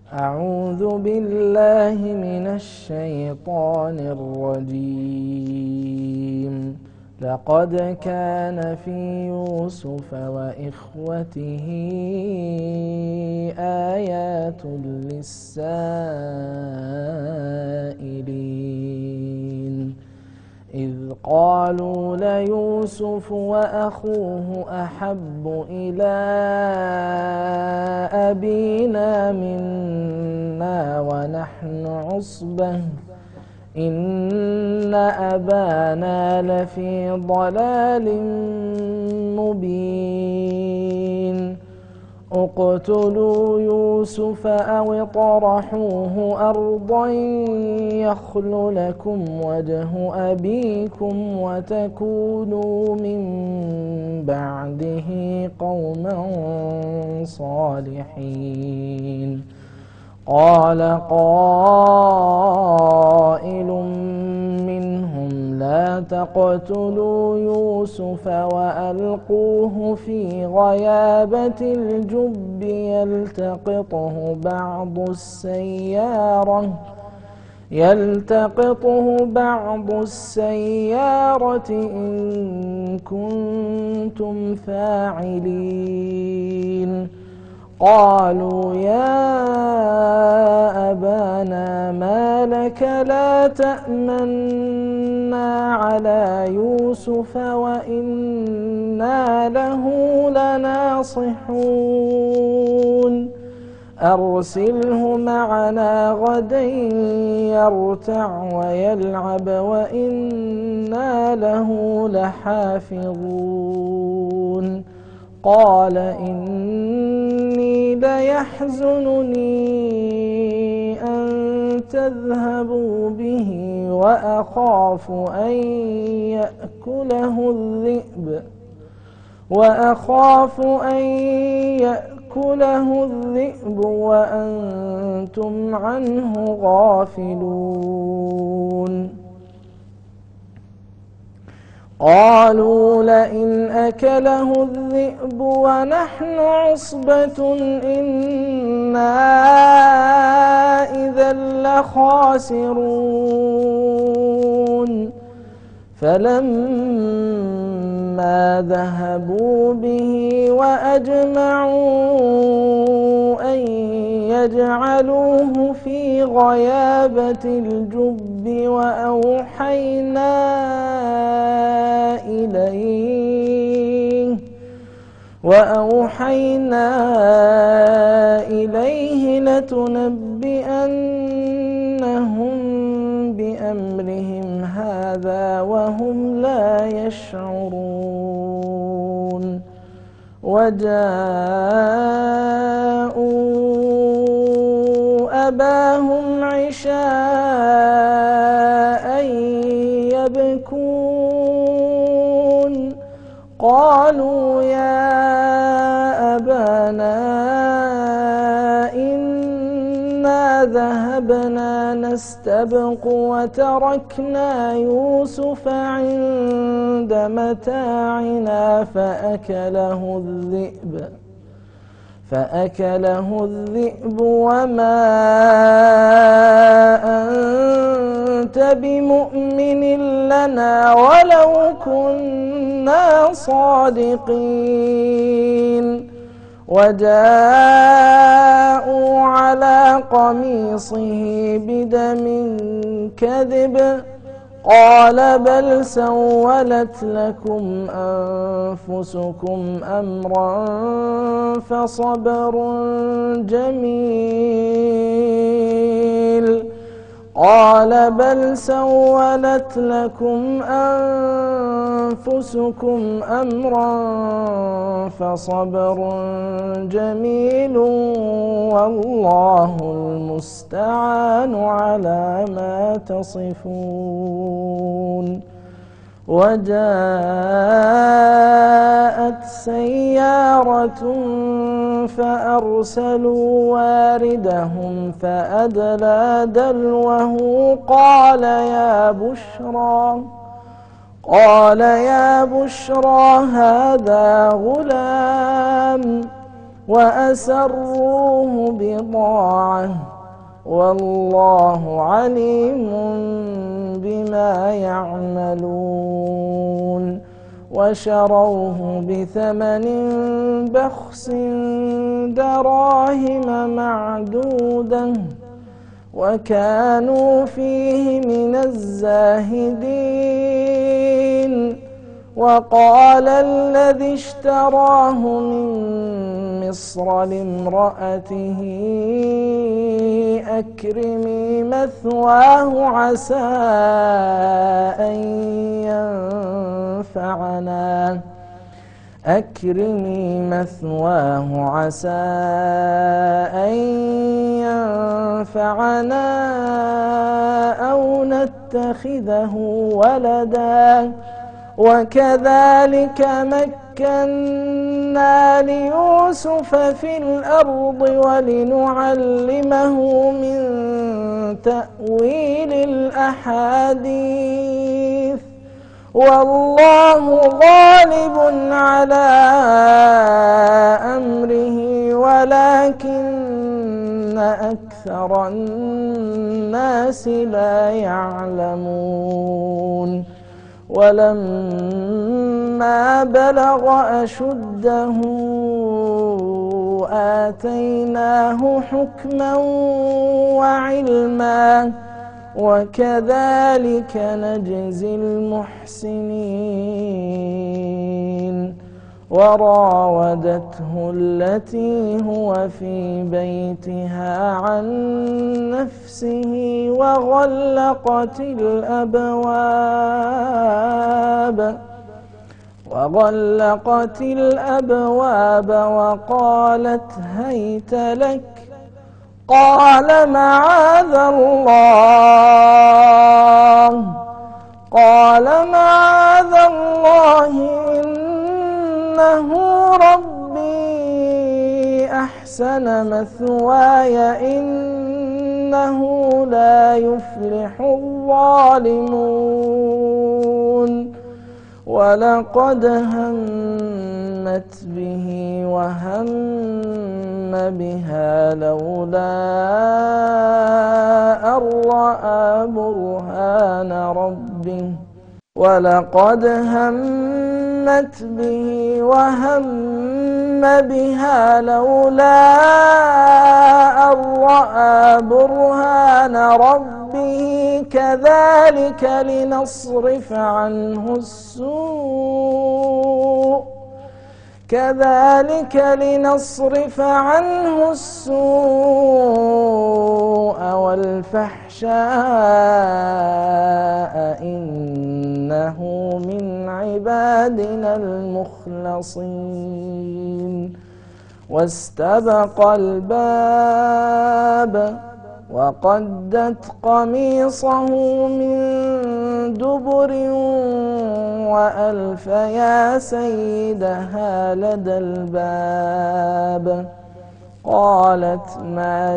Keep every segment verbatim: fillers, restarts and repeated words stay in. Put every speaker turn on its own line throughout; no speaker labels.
أعوذ بالله من الشيطان الرجيم. لقد كان في يوسف وإخوته آيات للسائلين إذ قالوا ليوسف وأخوه أحب إلى أبينا منا ونحن عصبة إن أبانا لفي ضلال مبين اقتلوا يوسف أو اطرحوه أرضا يخل لكم وجه أبيكم وتكونوا من بعده قوما صالحين. قال قائل منهم لا تقتلوا يوسف وألقوه في غيابة الجب يلتقطه بعض السيارة يلتقطه بعض السيارة إن كنتم فاعلين. قالوا يا أبانا ما لك لا تأمنا على يوسف وإنا له لناصحون أرسله معنا غدا يرتع ويلعب وإنا له لحافظون. قال إني ليحزنني أن تذهبوا به وأخاف أن يأكله الذئب وأخاف أن يأكله الذئب وأنتم عنه غافلون. قالوا لئن أكله الذئب ونحن عصبة إنا إذا لخاسرون. فلما ذهبوا به وأجمعوا أن يجعلوه في غيابة الجب وأوحينا إليه وأوحينا إليه لتنبئنهم بأمرهم هذا وهم لا يشعرون. وجاءوا أباهم عشاء يبكون. قالوا يا أبانا إنا ذهبنا نستبق وتركنا يوسف عند متاعنا فأكله الذئب فأكله الذئب وما أنت بمؤمن لنا ولو كنا صادقين. وجاءوا على قميصه بدم كذب قال بل سولت لكم أنفسكم أمرا فصبر جميل قال بل سولت لكم أنفسكم أمرا فصبر جميل والله المستعان على ما تصفون. وجاءت سيارة فأرسلوا واردهم فأدلى دلوه قال يا بشرى قال يا بشرى هذا غلام وأسروه بضاعة والله عليم بما يعملون وشروه بثمن بخس دراهم معدودة وكانوا فيه من الزاهدين وقال الذي اشتراه من مصر لامرأته أكرمي مثواه عسى أن ينفعنا أكرمي مثواه عسى أن ينفعنا أو نتخذه ولدا وكذلك مكنا ليوسف في الأرض ولنعلمه من تأويل الأحاديث والله غالب على أمره ولكن أكثر الناس لا يعلمون ولما بلغ أشده آتيناه حكما وعلما وكذلك نجزي المحسنين وراودته التي هو في بيتها عن نفسه وغلقت الأبواب وغلقت الأبواب وقالت هيت لك قال معاذ الله قال معاذ الله إنه ربي أحسن مثواي إنه لا يفلح الظالمون ولقد همت به وهم بها لولا أن رأى برهان ربه ولقد همت به وهم بها لولا أن رأى برهان ربه كذلك لنصرف عنه السوء كذلك لنصرف عنه السوء والفحشاء إنه من عبادنا المخلصين واستبق الباب وقدت قميصه من دبر وألف يا سيدها لدى الباب قالت ما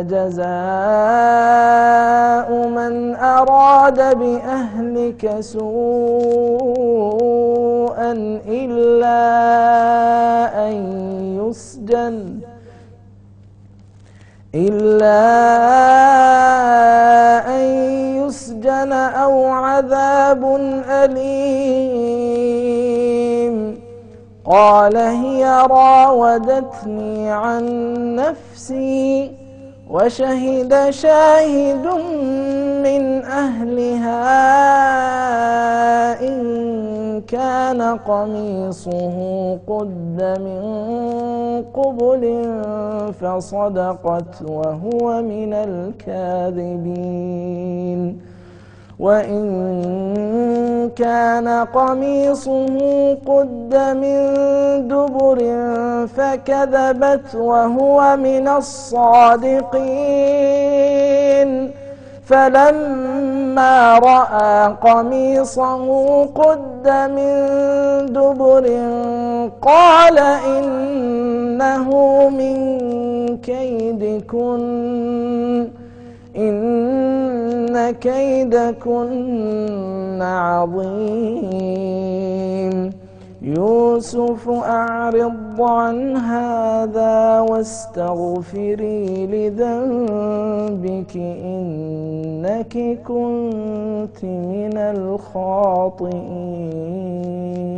جزاء من أراد بأهلك سوءا إلا أن يسجن إلا أن يسجن أو عذاب أليم قال هي راودتني عن نفسي وشهد شاهد من أهلها إن كان قميصه قد من قبل فصدقت وهو من الكاذبين وإن كان قميصه قد من دبر فكذبت وهو من الصادقين فلما رأى قميصه قد من دبر قال إنه من كيدكن إن كيدكن عظيم يوسف أعرض عن هذا واستغفري لذنبك إنك كنت من الخاطئين.